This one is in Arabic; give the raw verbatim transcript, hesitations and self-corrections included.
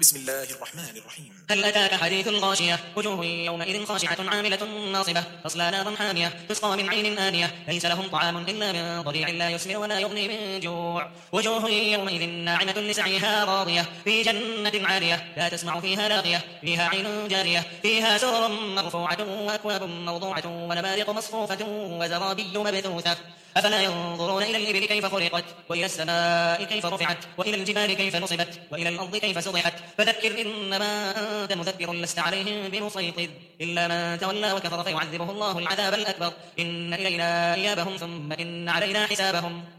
بسم الله الرحمن الرحيم. هل أتاك حديث الغاشية وجوه يومئذ خاشعة عاملة ناصبة تصلى نارا حامية تسقى من عين آنية ليس لهم طعام إلا من ضريع لا يسمن ولا يغني من جوع وجوه يومئذ ناعمة لسعيها راضية في جنة عالية لا تسمع فيها لاغية فيها عين جارية فيها سرر مرفوعة وأكواب موضوعة ونمارق مصفوفة وزرابي مبثوثة أفلا ينظرون إلى الإبل كيف خلقت وإلى السماء كيف رفعت وإلى الجبال كيف نصبت وإلى الأرض كيف سطحت فذكر إنما أنت مذكر لست عليهم بمسيطر إلا من تولى وكفر فيعذبه الله العذاب الأكبر إن إلينا إيابهم ثم إن علينا حسابهم.